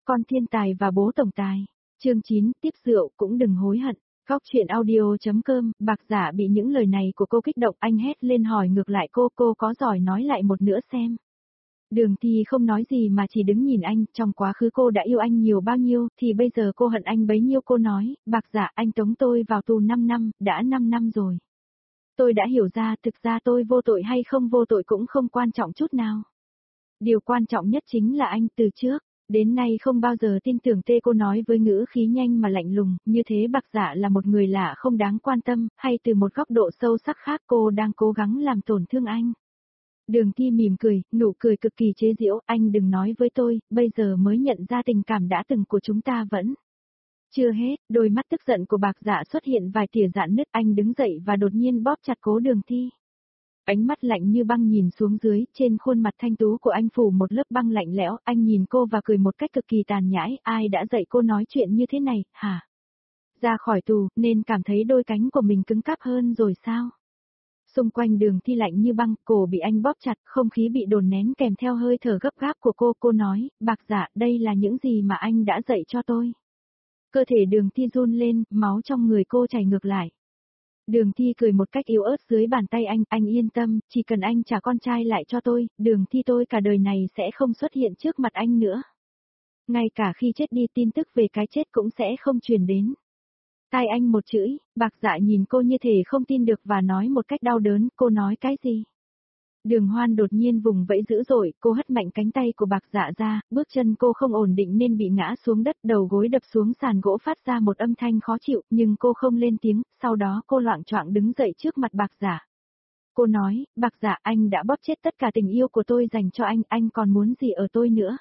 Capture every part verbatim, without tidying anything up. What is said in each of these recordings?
Con thiên tài và bố tổng tài. Chương chín, tiếp rượu cũng đừng hối hận. Góc chuyện audio.com, Bạc Dạ bị những lời này của cô kích động, anh hét lên hỏi ngược lại cô, cô có giỏi nói lại một nữa xem. Đường Thi không nói gì mà chỉ đứng nhìn anh, trong quá khứ cô đã yêu anh nhiều bao nhiêu, thì bây giờ cô hận anh bấy nhiêu. Cô nói, Bạc Dạ, anh tống tôi vào tù năm năm, đã năm năm rồi. Tôi đã hiểu ra, thực ra tôi vô tội hay không vô tội cũng không quan trọng chút nào. Điều quan trọng nhất chính là anh từ trước đến nay không bao giờ tin tưởng tê. Cô nói với ngữ khí nhanh mà lạnh lùng, như thế Bạc Dạ là một người lạ không đáng quan tâm, hay từ một góc độ sâu sắc khác cô đang cố gắng làm tổn thương anh. Đường Thi mỉm cười, nụ cười cực kỳ chế giễu, anh đừng nói với tôi, bây giờ mới nhận ra tình cảm đã từng của chúng ta vẫn chưa hết. Đôi mắt tức giận của Bạc Dạ xuất hiện vài tia rạn nứt, anh đứng dậy và đột nhiên bóp chặt cố Đường Thi. Ánh mắt lạnh như băng nhìn xuống dưới, trên khuôn mặt thanh tú của anh phủ một lớp băng lạnh lẽo, anh nhìn cô và cười một cách cực kỳ tàn nhẫn. Ai đã dạy cô nói chuyện như thế này, hả? Ra khỏi tù, nên cảm thấy đôi cánh của mình cứng cáp hơn rồi sao? Xung quanh Đường Thi lạnh như băng, cổ bị anh bóp chặt, không khí bị đồn nén kèm theo hơi thở gấp gáp của cô. Cô nói, Bạc Dạ, đây là những gì mà anh đã dạy cho tôi. Cơ thể Đường Thi run lên, máu trong người cô chảy ngược lại. Đường Thi cười một cách yếu ớt dưới bàn tay anh, anh yên tâm, chỉ cần anh trả con trai lại cho tôi, Đường Thi tôi cả đời này sẽ không xuất hiện trước mặt anh nữa. Ngay cả khi chết đi tin tức về cái chết cũng sẽ không truyền đến tai anh một chữ. Bạc Dạ nhìn cô như thể không tin được và nói một cách đau đớn, cô nói cái gì? Đường Hoan đột nhiên vùng vẫy dữ dội, cô hất mạnh cánh tay của Bạc Dạ ra, bước chân cô không ổn định nên bị ngã xuống đất, đầu gối đập xuống sàn gỗ phát ra một âm thanh khó chịu, nhưng cô không lên tiếng, sau đó cô loạng choạng đứng dậy trước mặt Bạc Dạ. Cô nói, Bạc Dạ, anh đã bóp chết tất cả tình yêu của tôi dành cho anh, anh còn muốn gì ở tôi nữa?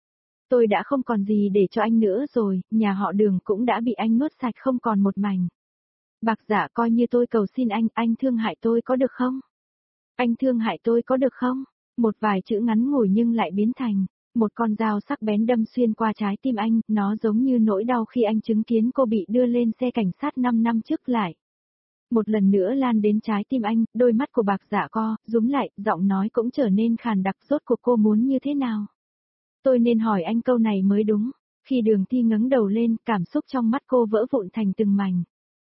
Tôi đã không còn gì để cho anh nữa rồi, nhà họ Đường cũng đã bị anh nuốt sạch không còn một mảnh. Bạc Dạ, coi như tôi cầu xin anh, anh thương hại tôi có được không? Anh thương hại tôi có được không? Một vài chữ ngắn ngủi nhưng lại biến thành một con dao sắc bén đâm xuyên qua trái tim anh, nó giống như nỗi đau khi anh chứng kiến cô bị đưa lên xe cảnh sát năm năm trước lại. Một lần nữa lan đến trái tim anh, đôi mắt của Bạc Dạ co, rúm lại, giọng nói cũng trở nên khàn đặc. Rốt cuộc cô muốn như thế nào? Tôi nên hỏi anh câu này mới đúng. Khi Đường Thi ngẩng đầu lên, cảm xúc trong mắt cô vỡ vụn thành từng mảnh.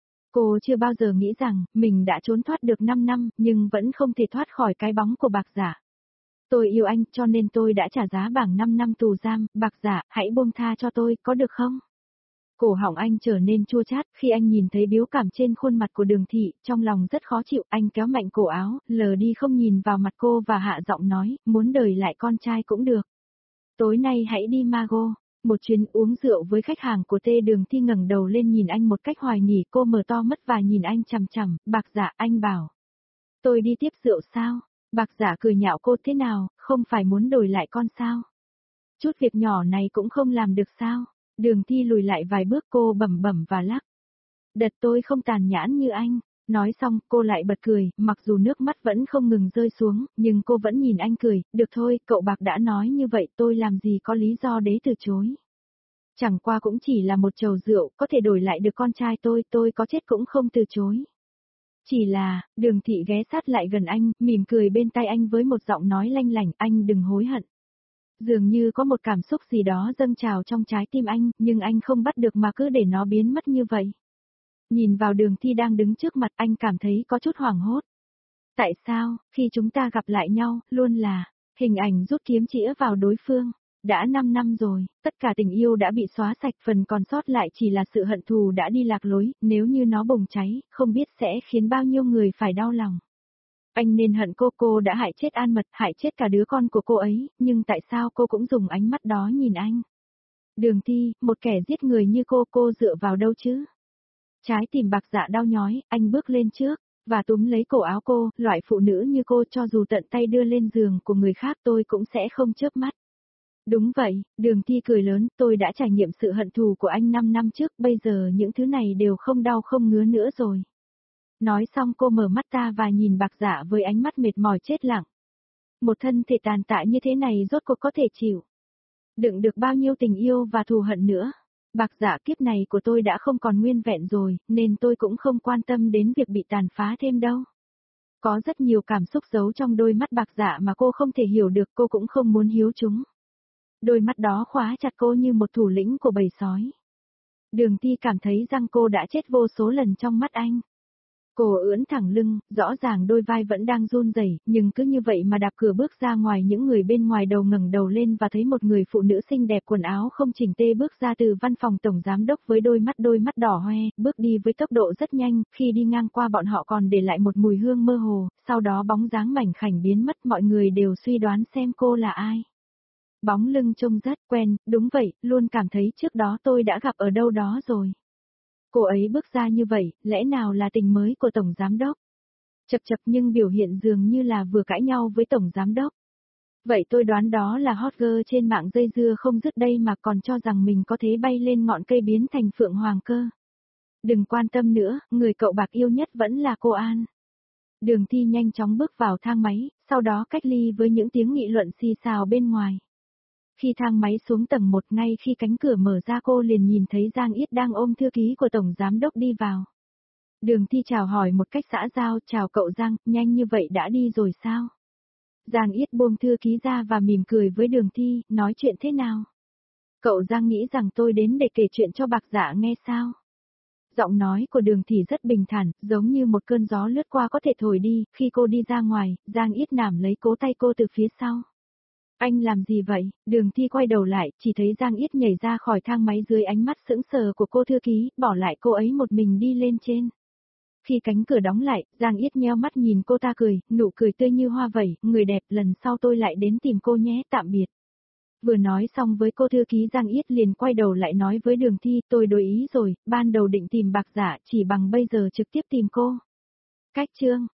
Cô chưa bao giờ nghĩ rằng, mình đã trốn thoát được năm năm, nhưng vẫn không thể thoát khỏi cái bóng của Bạc Dạ. Tôi yêu anh, cho nên tôi đã trả giá bằng năm năm tù giam, Bạc Dạ, hãy buông tha cho tôi, có được không? Cổ họng anh trở nên chua chát, khi anh nhìn thấy biểu cảm trên khuôn mặt của Đường Thị, trong lòng rất khó chịu, anh kéo mạnh cổ áo, lờ đi không nhìn vào mặt cô và hạ giọng nói, muốn đời lại con trai cũng được. Tối nay hãy đi Mago. Một chuyến uống rượu với khách hàng của Tê. Đường Thi ngẩng đầu lên nhìn anh một cách hoài nghi, cô mở to mắt và nhìn anh chằm chằm. Bạc Dạ, anh bảo tôi đi tiếp rượu sao? Bạc Dạ cười nhạo cô, thế nào, không phải muốn đổi lại con sao? Chút việc nhỏ này cũng không làm được sao? Đường Thi lùi lại vài bước, cô bẩm bẩm và lắc. Đợt tôi không tàn nhẫn như anh. Nói xong, cô lại bật cười, mặc dù nước mắt vẫn không ngừng rơi xuống, nhưng cô vẫn nhìn anh cười, được thôi, cậu Bạc đã nói như vậy, tôi làm gì có lý do để từ chối. Chẳng qua cũng chỉ là một chầu rượu, có thể đổi lại được con trai tôi, tôi có chết cũng không từ chối. Chỉ là, Đường Thị ghé sát lại gần anh, mỉm cười bên tai anh với một giọng nói lanh lảnh, anh đừng hối hận. Dường như có một cảm xúc gì đó dâng trào trong trái tim anh, nhưng anh không bắt được mà cứ để nó biến mất như vậy. Nhìn vào Đường Thi đang đứng trước mặt, anh cảm thấy có chút hoảng hốt. Tại sao, khi chúng ta gặp lại nhau, luôn là hình ảnh rút kiếm chĩa vào đối phương? Đã năm năm rồi, tất cả tình yêu đã bị xóa sạch, phần còn sót lại chỉ là sự hận thù đã đi lạc lối, nếu như nó bùng cháy, không biết sẽ khiến bao nhiêu người phải đau lòng. Anh nên hận cô, cô đã hại chết An Mật, hại chết cả đứa con của cô ấy, nhưng tại sao cô cũng dùng ánh mắt đó nhìn anh? Đường Thi, một kẻ giết người như cô, cô dựa vào đâu chứ? Trái tim Bạc Dạ đau nhói, anh bước lên trước và túm lấy cổ áo cô, loại phụ nữ như cô cho dù tận tay đưa lên giường của người khác tôi cũng sẽ không chớp mắt. Đúng vậy, Đường Thi cười lớn, tôi đã trải nghiệm sự hận thù của anh năm năm trước, bây giờ những thứ này đều không đau không ngứa nữa rồi. Nói xong cô mở mắt ra và nhìn Bạc Dạ với ánh mắt mệt mỏi chết lặng. Một thân thể tàn tạ như thế này rốt cuộc có thể chịu đựng được bao nhiêu tình yêu và thù hận nữa. Bạc Dạ, kiếp này của tôi đã không còn nguyên vẹn rồi, nên tôi cũng không quan tâm đến việc bị tàn phá thêm đâu. Có rất nhiều cảm xúc giấu trong đôi mắt Bạc Dạ mà cô không thể hiểu được, cô cũng không muốn hiếu chúng. Đôi mắt đó khóa chặt cô như một thủ lĩnh của bầy sói. Đường Ti cảm thấy rằng cô đã chết vô số lần trong mắt anh. Cô ưỡn thẳng lưng, rõ ràng đôi vai vẫn đang run rẩy, nhưng cứ như vậy mà đạp cửa bước ra ngoài, những người bên ngoài đầu ngẩng đầu lên và thấy một người phụ nữ xinh đẹp quần áo không chỉnh tê bước ra từ văn phòng tổng giám đốc với đôi mắt đôi mắt đỏ hoe, bước đi với tốc độ rất nhanh, khi đi ngang qua bọn họ còn để lại một mùi hương mơ hồ, sau đó bóng dáng mảnh khảnh biến mất, mọi người đều suy đoán xem cô là ai. Bóng lưng trông rất quen, đúng vậy, luôn cảm thấy trước đó tôi đã gặp ở đâu đó rồi. Cô ấy bước ra như vậy, lẽ nào là tình mới của Tổng Giám Đốc? Chập chập nhưng biểu hiện dường như là vừa cãi nhau với Tổng Giám Đốc. Vậy tôi đoán đó là hot girl trên mạng dây dưa không dứt đây mà còn cho rằng mình có thể bay lên ngọn cây biến thành phượng hoàng cơ. Đừng quan tâm nữa, người cậu bạc yêu nhất vẫn là cô An. Đường Thi nhanh chóng bước vào thang máy, sau đó cách ly với những tiếng nghị luận xì xào bên ngoài. Khi thang máy xuống tầng một, ngay khi cánh cửa mở ra cô liền nhìn thấy Giang Yết đang ôm thư ký của Tổng Giám Đốc đi vào. Đường Thi chào hỏi một cách xã giao, chào cậu Giang, nhanh như vậy đã đi rồi sao? Giang Yết buông thư ký ra và mỉm cười với Đường Thi, nói chuyện thế nào? Cậu Giang nghĩ rằng tôi đến để kể chuyện cho Bạc Dạ nghe sao? Giọng nói của Đường Thi rất bình thản, giống như một cơn gió lướt qua có thể thổi đi, khi cô đi ra ngoài, Giang Yết nắm lấy cố tay cô từ phía sau. Anh làm gì vậy? Đường Thi quay đầu lại, chỉ thấy Giang Yết nhảy ra khỏi thang máy dưới ánh mắt sững sờ của cô thư ký, bỏ lại cô ấy một mình đi lên trên. Khi cánh cửa đóng lại, Giang Yết nheo mắt nhìn cô ta cười, nụ cười tươi như hoa vẩy, người đẹp, lần sau tôi lại đến tìm cô nhé, tạm biệt. Vừa nói xong với cô thư ký, Giang Yết liền quay đầu lại nói với Đường Thi, tôi đổi ý rồi, ban đầu định tìm Bạc Dạ, chỉ bằng bây giờ trực tiếp tìm cô. Cách chương